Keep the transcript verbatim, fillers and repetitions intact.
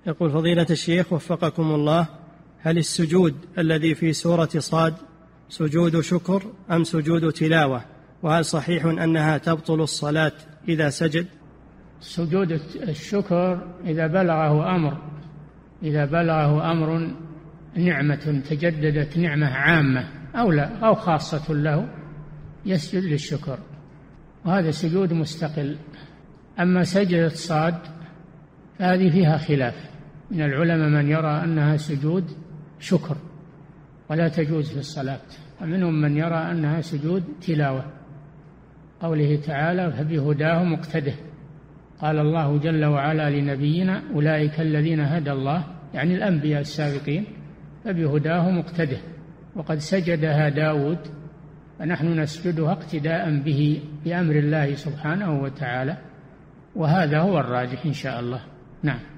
يقول فضيلة الشيخ وفقكم الله، هل السجود الذي في سورة صاد سجود شكر أم سجود تلاوة؟ وهل صحيح أنها تبطل الصلاة إذا سجد؟ سجود الشكر إذا بلغه أمر إذا بلغه أمر نعمة تجددت، نعمة عامة أو لا أو خاصة له، يسجد للشكر، وهذا سجود مستقل. أما سجدة صاد هذه فيها خلاف من العلماء، من يرى أنها سجود شكر ولا تجوز في الصلاة، ومنهم من يرى أنها سجود تلاوة، قوله تعالى فبهداه مقتده. قال الله جل وعلا لنبينا أولئك الذين هدى الله، يعني الأنبياء السابقين، فبهداه مقتده، وقد سجدها داود، فنحن نسجدها اقتداء به بأمر الله سبحانه وتعالى، وهذا هو الراجح إن شاء الله. نعم.